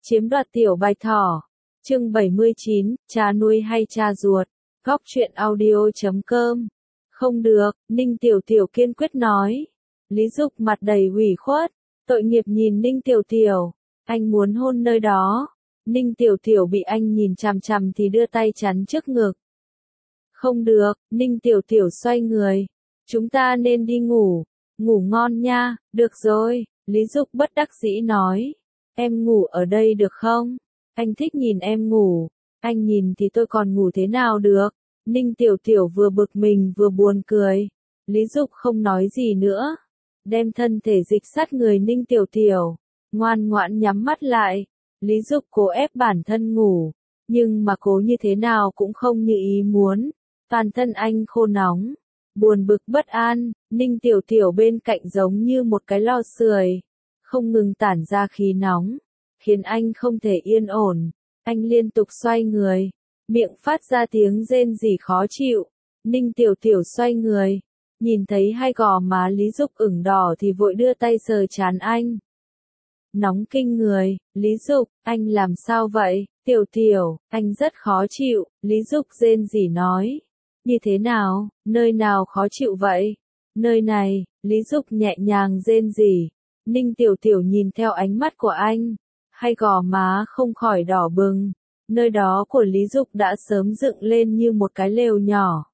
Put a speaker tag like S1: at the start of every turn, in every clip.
S1: Chiếm đoạt tiểu bạch thỏ. Chương 79, cha nuôi hay cha ruột. Góc truyện audio.com. Không được, Ninh Tiểu Tiểu kiên quyết nói. Lý Dục mặt đầy ủy khuất, tội nghiệp nhìn Ninh Tiểu Tiểu. Anh muốn hôn nơi đó. Ninh Tiểu Tiểu bị anh nhìn chằm chằm thì đưa tay chắn trước ngực. Không được, Ninh Tiểu Tiểu xoay người. Chúng ta nên đi ngủ. Ngủ ngon nha. Được rồi, Lý Dục bất đắc dĩ nói. Em ngủ ở đây được không? Anh thích nhìn em ngủ. Anh nhìn thì tôi còn ngủ thế nào được? Ninh Tiểu Tiểu vừa bực mình vừa buồn cười. Lý Dục không nói gì nữa. Đem thân thể dịch sát người Ninh Tiểu Tiểu. Ngoan ngoãn nhắm mắt lại. Lý Dục cố ép bản thân ngủ. Nhưng mà cố như thế nào cũng không như ý muốn. Toàn thân anh khô nóng. Buồn bực bất an. Ninh Tiểu Tiểu bên cạnh giống như một cái lò sưởi. Không ngừng tản ra khí nóng. Khiến anh không thể yên ổn. Anh liên tục xoay người. Miệng phát ra tiếng rên rỉ khó chịu. Ninh Tiểu Tiểu xoay người. Nhìn thấy hai gò má Lý Dục ửng đỏ thì vội đưa tay sờ trán anh. Nóng kinh người. Lý Dục, anh làm sao vậy? Tiểu Tiểu, anh rất khó chịu. Lý Dục rên rỉ nói. Như thế nào? Nơi nào khó chịu vậy? Nơi này. Lý Dục nhẹ nhàng rên rỉ. Ninh Tiểu Tiểu nhìn theo ánh mắt của anh. Hai gò má không khỏi đỏ bừng. Nơi đó của Lý Dục đã sớm dựng lên như một cái lều nhỏ.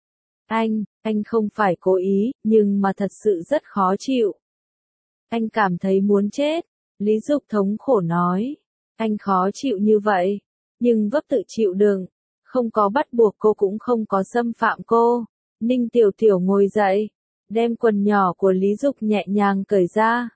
S1: Anh không phải cố ý, nhưng mà thật sự rất khó chịu. Anh cảm thấy muốn chết. Lý Dục thống khổ nói. Anh khó chịu như vậy, nhưng vấp tự chịu đựng. Không có bắt buộc cô cũng không có xâm phạm cô. Ninh Tiểu Tiểu ngồi dậy, đem quần nhỏ của Lý Dục nhẹ nhàng cởi ra.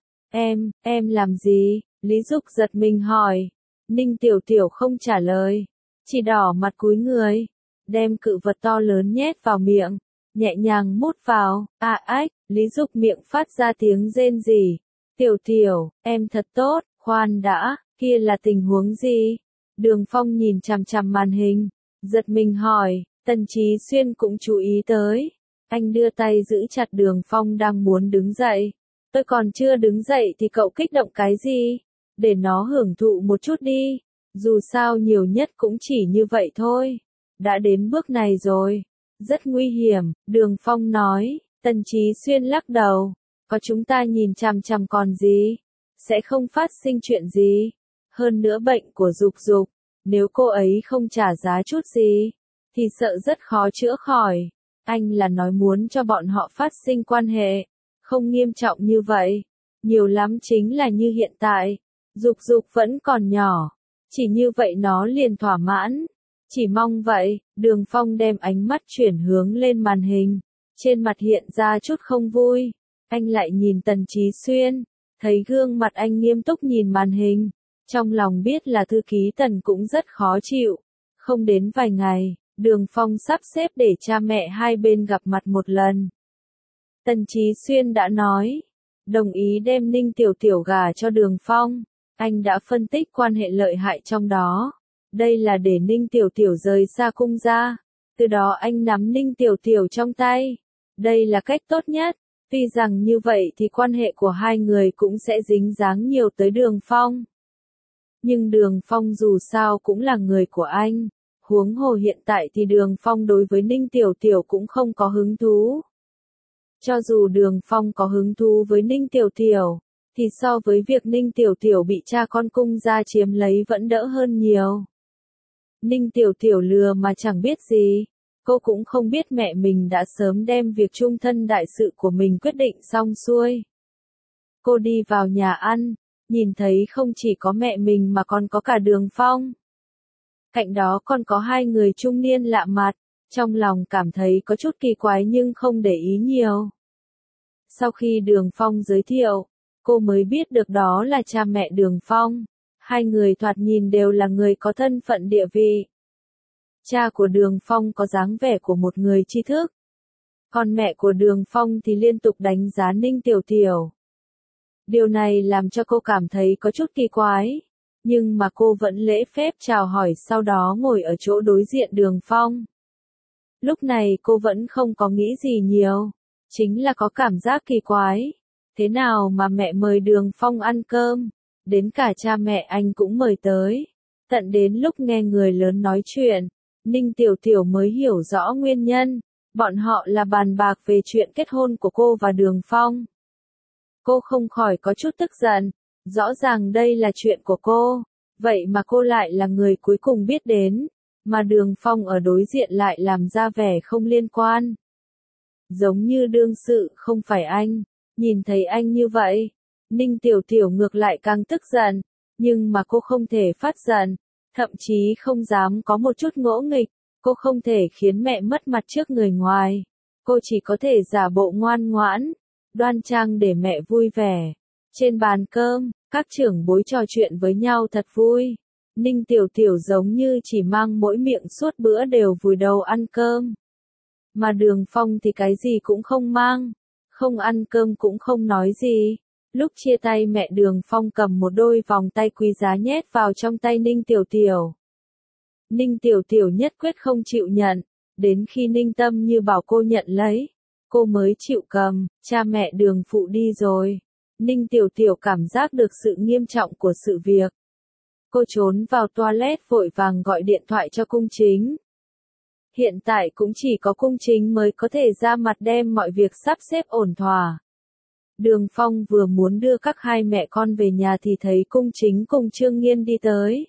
S1: Em làm gì? Lý Dục giật mình hỏi. Ninh Tiểu Tiểu không trả lời, chỉ đỏ mặt cúi người, đem cự vật to lớn nhét vào miệng, nhẹ nhàng mút vào. Ách, Lý Dục miệng phát ra tiếng rên rỉ. Tiểu Tiểu, em thật tốt, khoan đã, kia là tình huống gì? Đường Phong nhìn chằm chằm màn hình, giật mình hỏi. Tần Chí Xuyên cũng chú ý tới. Anh đưa tay giữ chặt Đường Phong đang muốn đứng dậy. Tôi còn chưa đứng dậy thì cậu kích động cái gì? Để nó hưởng thụ một chút đi. Dù sao nhiều nhất cũng chỉ như vậy thôi. Đã đến bước này rồi. Rất nguy hiểm, Đường Phong nói. Tần Chí Xuyên lắc đầu. Có chúng ta nhìn chằm chằm còn gì? Sẽ không phát sinh chuyện gì. Hơn nữa bệnh của Dục Dục, nếu cô ấy không trả giá chút gì, thì sợ rất khó chữa khỏi. Anh là nói muốn cho bọn họ phát sinh quan hệ. Không nghiêm trọng như vậy. Nhiều lắm chính là như hiện tại. Dục Dục vẫn còn nhỏ. Chỉ như vậy nó liền thỏa mãn. Chỉ mong vậy. Đường Phong đem ánh mắt chuyển hướng lên màn hình. Trên mặt hiện ra chút không vui. Anh lại nhìn Tần Chí Xuyên. Thấy gương mặt anh nghiêm túc nhìn màn hình. Trong lòng biết là thư ký Tần cũng rất khó chịu. Không đến vài ngày, Đường Phong sắp xếp để cha mẹ hai bên gặp mặt một lần. Tần Chí Xuyên đã nói. Đồng ý đem Ninh Tiểu Tiểu gả cho Đường Phong. Anh đã phân tích quan hệ lợi hại trong đó. Đây là để Ninh Tiểu Tiểu rời xa cung ra. Từ đó anh nắm Ninh Tiểu Tiểu trong tay. Đây là cách tốt nhất. Tuy rằng như vậy thì quan hệ của hai người cũng sẽ dính dáng nhiều tới Đường Phong. Nhưng Đường Phong dù sao cũng là người của anh. Huống hồ hiện tại thì Đường Phong đối với Ninh Tiểu Tiểu cũng không có hứng thú. Cho dù Đường Phong có hứng thú với Ninh Tiểu Tiểu, thì so với việc Ninh Tiểu Tiểu bị cha con cung gia chiếm lấy vẫn đỡ hơn nhiều. Ninh Tiểu Tiểu lừa mà chẳng biết gì. Cô cũng không biết mẹ mình đã sớm đem việc chung thân đại sự của mình quyết định xong xuôi. Cô đi vào nhà ăn, nhìn thấy không chỉ có mẹ mình mà còn có cả Đường Phong. Cạnh đó còn có hai người trung niên lạ mặt, trong lòng cảm thấy có chút kỳ quái nhưng không để ý nhiều. Sau khi Đường Phong giới thiệu, cô mới biết được đó là cha mẹ Đường Phong. Hai người thoạt nhìn đều là người có thân phận địa vị. Cha của Đường Phong có dáng vẻ của một người tri thức. Còn mẹ của Đường Phong thì liên tục đánh giá Ninh Tiểu Tiểu. Điều này làm cho cô cảm thấy có chút kỳ quái. Nhưng mà cô vẫn lễ phép chào hỏi sau đó ngồi ở chỗ đối diện Đường Phong. Lúc này cô vẫn không có nghĩ gì nhiều. Chính là có cảm giác kỳ quái. Thế nào mà mẹ mời Đường Phong ăn cơm? đến cả cha mẹ anh cũng mời tới. Tận đến lúc nghe người lớn nói chuyện, Ninh Tiểu Tiểu mới hiểu rõ nguyên nhân, bọn họ là bàn bạc về chuyện kết hôn của cô và Đường Phong. Cô không khỏi có chút tức giận, rõ ràng đây là chuyện của cô, vậy mà cô lại là người cuối cùng biết đến, mà Đường Phong ở đối diện lại làm ra vẻ không liên quan. Giống như đương sự không phải anh, nhìn thấy anh như vậy, Ninh Tiểu Tiểu ngược lại càng tức giận, nhưng mà cô không thể phát giận, thậm chí không dám có một chút ngỗ nghịch, cô không thể khiến mẹ mất mặt trước người ngoài, cô chỉ có thể giả bộ ngoan ngoãn, đoan trang để mẹ vui vẻ. Trên bàn cơm, các trưởng bối trò chuyện với nhau thật vui. Ninh Tiểu Tiểu giống như chỉ mang mỗi miệng suốt bữa đều vùi đầu ăn cơm. Mà Đường Phong thì cái gì cũng không mang, không ăn cơm cũng không nói gì. Lúc chia tay mẹ Đường Phong cầm một đôi vòng tay quý giá nhét vào trong tay Ninh Tiểu Tiểu. Ninh Tiểu Tiểu nhất quyết không chịu nhận, đến khi Ninh Tâm Như bảo cô nhận lấy, cô mới chịu cầm. Cha mẹ Đường phụ đi rồi. Ninh Tiểu Tiểu cảm giác được sự nghiêm trọng của sự việc. Cô trốn vào toilet vội vàng gọi điện thoại cho Cung Chính. Hiện tại cũng chỉ có Cung Chính mới có thể ra mặt đem mọi việc sắp xếp ổn thỏa. Đường Phong vừa muốn đưa các hai mẹ con về nhà thì thấy Cung Chính cùng Trương Nghiên đi tới.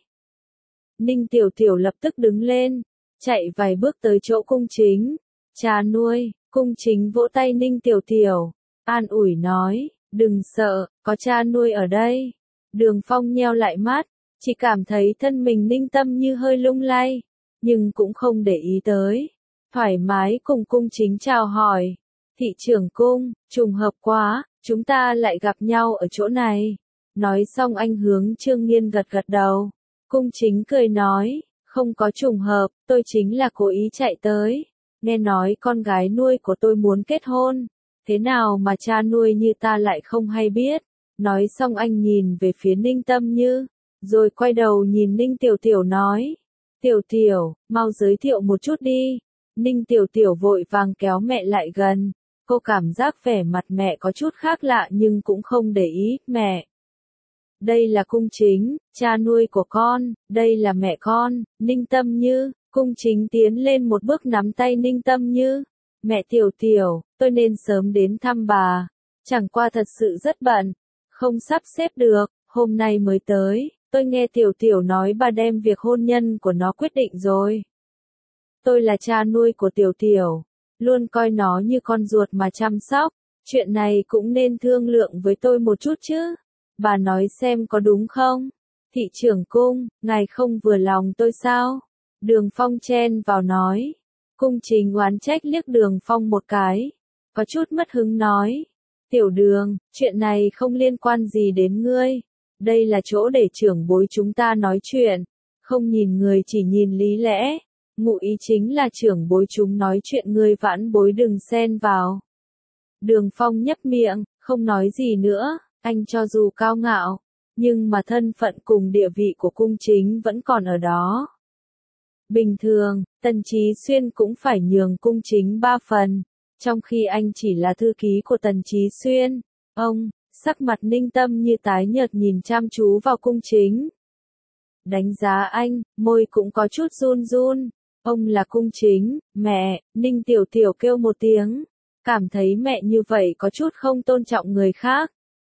S1: Ninh Tiểu Tiểu lập tức đứng lên, chạy vài bước tới chỗ Cung Chính. Cha nuôi, Cung Chính vỗ tay Ninh Tiểu Tiểu, an ủi nói, đừng sợ, có cha nuôi ở đây. Đường Phong nheo lại mắt, chỉ cảm thấy thân mình Ninh Tâm Như hơi lung lay, nhưng cũng không để ý tới. Thoải mái cùng Cung Chính chào hỏi. Thị trưởng Cung, trùng hợp quá, chúng ta lại gặp nhau ở chỗ này. Nói xong anh hướng Trương Nghiên gật gật đầu. Cung Chính cười nói, không có trùng hợp, tôi chính là cố ý chạy tới. Nghe nói con gái nuôi của tôi muốn kết hôn. Thế nào mà cha nuôi như ta lại không hay biết. Nói xong anh nhìn về phía Ninh Tâm Như, rồi quay đầu nhìn Ninh Tiểu Tiểu nói. Tiểu Tiểu, mau giới thiệu một chút đi. Ninh Tiểu Tiểu vội vàng kéo mẹ lại gần. Cô cảm giác vẻ mặt mẹ có chút khác lạ nhưng cũng không để ý. Mẹ, đây là Cung Chính, cha nuôi của con, đây là mẹ con, Ninh Tâm Như. Cung Chính tiến lên một bước nắm tay Ninh Tâm Như. Mẹ Tiểu Tiểu, tôi nên sớm đến thăm bà. Chẳng qua thật sự rất bận, không sắp xếp được, hôm nay mới tới. Tôi nghe Tiểu Tiểu nói bà đem việc hôn nhân của nó quyết định rồi. Tôi là cha nuôi của Tiểu Tiểu, luôn coi nó như con ruột mà chăm sóc. Chuyện này cũng nên thương lượng với tôi một chút chứ. Bà nói xem có đúng không? Thị trưởng Cung, ngài không vừa lòng tôi sao? Đường Phong chen vào nói. Cung Chính oán trách liếc Đường Phong một cái, có chút mất hứng nói. Tiểu Đường, chuyện này không liên quan gì đến ngươi. Đây là chỗ để trưởng bối chúng ta nói chuyện. Không nhìn người chỉ nhìn lý lẽ. Ngụ ý chính là trưởng bối chúng nói chuyện ngươi vãn bối đừng xen vào. Đường Phong nhấp miệng, không nói gì nữa. Anh cho dù cao ngạo, nhưng mà thân phận cùng địa vị của Cung Chính vẫn còn ở đó. Bình thường, Tần Chí Xuyên cũng phải nhường Cung Chính 3 phần, trong khi anh chỉ là thư ký của Tần Chí Xuyên. Ông, sắc mặt Ninh Tâm Như tái nhợt nhìn chăm chú vào Cung Chính. Đánh giá anh, môi cũng có chút run run. Ông là Cung Chính, mẹ. Ninh Tiểu Tiểu kêu một tiếng, cảm thấy mẹ như vậy có chút không tôn trọng người khác.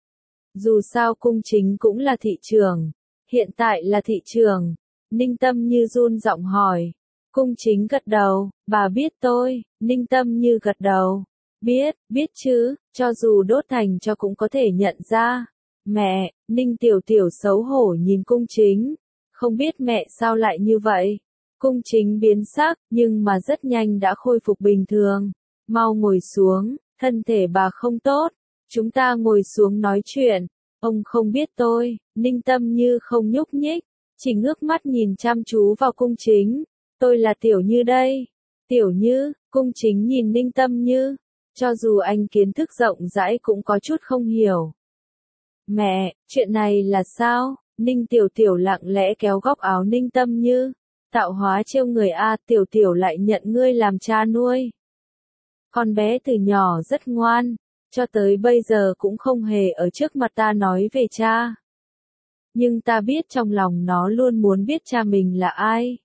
S1: Dù sao Cung Chính cũng là thị trưởng, hiện tại là thị trưởng. Ninh Tâm Như run giọng hỏi. Cung Chính gật đầu, bà biết tôi. Ninh Tâm Như gật đầu. Biết chứ, cho dù đốt thành cho cũng có thể nhận ra. Mẹ, Ninh Tiểu Tiểu xấu hổ nhìn Cung Chính. Không biết mẹ sao lại như vậy. Cung Chính biến sắc, nhưng mà rất nhanh đã khôi phục bình thường. Mau ngồi xuống, thân thể bà không tốt. Chúng ta ngồi xuống nói chuyện. Ông không biết tôi. Ninh Tâm Như không nhúc nhích, chỉ ngước mắt nhìn chăm chú vào Cung Chính. Tôi là Tiểu Như đây. Tiểu Như, Cung Chính nhìn Ninh Tâm Như. Cho dù anh kiến thức rộng rãi cũng có chút không hiểu. Mẹ, chuyện này là sao? Ninh Tiểu Tiểu lặng lẽ kéo góc áo Ninh Tâm Như. Tạo hóa trêu người a, Tiểu Tiểu lại nhận ngươi làm cha nuôi. Con bé từ nhỏ rất ngoan, cho tới bây giờ cũng không hề ở trước mặt ta nói về cha. Nhưng ta biết trong lòng nó luôn muốn biết cha mình là ai.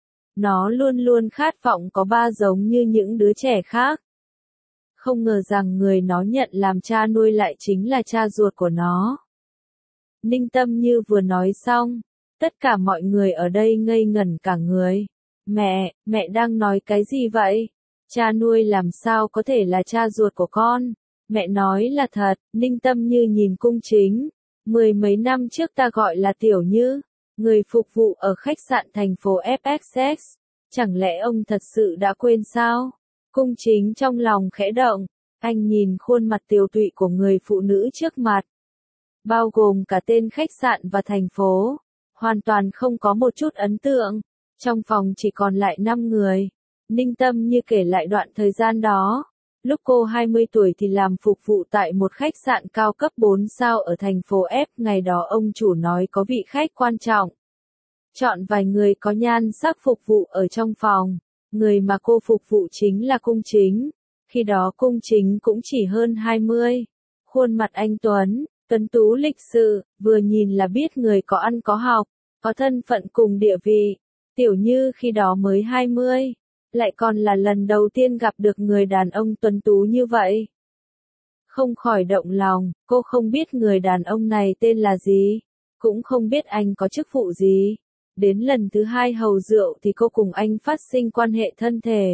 S1: Nó luôn luôn khát vọng có ba giống như những đứa trẻ khác. Không ngờ rằng người nó nhận làm cha nuôi lại chính là cha ruột của nó. Ninh Tâm Như vừa nói xong, tất cả mọi người ở đây ngây ngẩn cả người. Mẹ đang nói cái gì vậy? Cha nuôi làm sao có thể là cha ruột của con? Mẹ nói là thật. Ninh Tâm Như nhìn Cung Chính. 10 mấy năm trước ta gọi là Tiểu Như, người phục vụ ở khách sạn thành phố FXX. Chẳng lẽ ông thật sự đã quên sao? Cung Chính trong lòng khẽ động. Anh nhìn khuôn mặt tiều tụy của người phụ nữ trước mặt, bao gồm cả tên khách sạn và thành phố, hoàn toàn không có một chút ấn tượng. Trong phòng chỉ còn lại 5 người. Ninh Tâm Như kể lại đoạn thời gian đó. Lúc cô 20 tuổi thì làm phục vụ tại một khách sạn cao cấp 4 sao ở thành phố F. Ngày đó ông chủ nói có vị khách quan trọng. Chọn vài người có nhan sắc phục vụ ở trong phòng. Người mà cô phục vụ chính là Cung Chính. Khi đó Cung Chính cũng chỉ hơn 20. Khuôn mặt anh tuấn tú lịch sự, vừa nhìn là biết người có ăn có học, có thân phận cùng địa vị. Tiểu Như khi đó mới 20, lại còn là lần đầu tiên gặp được người đàn ông tuấn tú như vậy. Không khỏi động lòng, cô không biết người đàn ông này tên là gì, cũng không biết anh có chức vụ gì. Đến lần thứ 2 hầu rượu thì cô cùng anh phát sinh quan hệ thân thể.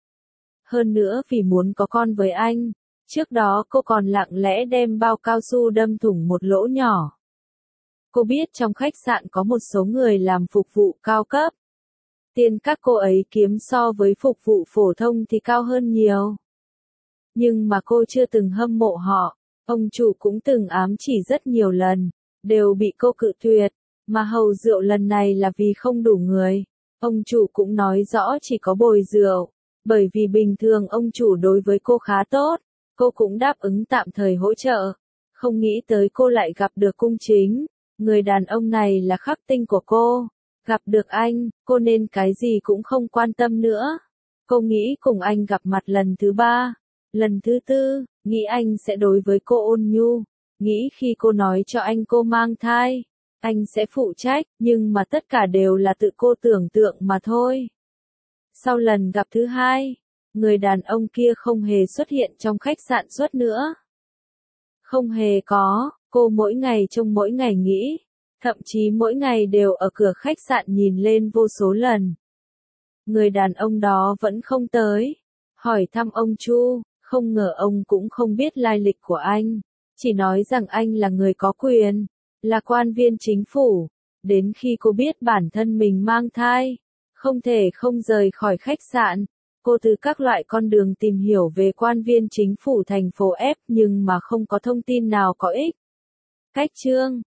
S1: Hơn nữa vì muốn có con với anh, trước đó cô còn lặng lẽ đem bao cao su đâm thủng một lỗ nhỏ. Cô biết trong khách sạn có một số người làm phục vụ cao cấp. Tiền các cô ấy kiếm so với phục vụ phổ thông thì cao hơn nhiều. Nhưng mà cô chưa từng hâm mộ họ, ông chủ cũng từng ám chỉ rất nhiều lần, đều bị cô cự tuyệt, mà hầu rượu lần này là vì không đủ người. Ông chủ cũng nói rõ chỉ có bồi rượu, bởi vì bình thường ông chủ đối với cô khá tốt, cô cũng đáp ứng tạm thời hỗ trợ. Không nghĩ tới cô lại gặp được Cung Chính, người đàn ông này là khắc tinh của cô. Gặp được anh, cô nên cái gì cũng không quan tâm nữa. Cô nghĩ cùng anh gặp mặt lần thứ 3, lần thứ 4, nghĩ anh sẽ đối với cô ôn nhu, nghĩ khi cô nói cho anh cô mang thai, anh sẽ phụ trách, nhưng mà tất cả đều là tự cô tưởng tượng mà thôi. Sau lần gặp thứ 2, người đàn ông kia không hề xuất hiện trong khách sạn suốt nữa. Không hề có, cô mỗi ngày trông mỗi ngày nghĩ. Thậm chí mỗi ngày đều ở cửa khách sạn nhìn lên vô số lần. Người đàn ông đó vẫn không tới. Hỏi thăm ông Chu, không ngờ ông cũng không biết lai lịch của anh. Chỉ nói rằng anh là người có quyền, là quan viên chính phủ. Đến khi cô biết bản thân mình mang thai, không thể không rời khỏi khách sạn. Cô từ các loại con đường tìm hiểu về quan viên chính phủ thành phố F nhưng mà không có thông tin nào có ích. Cách chương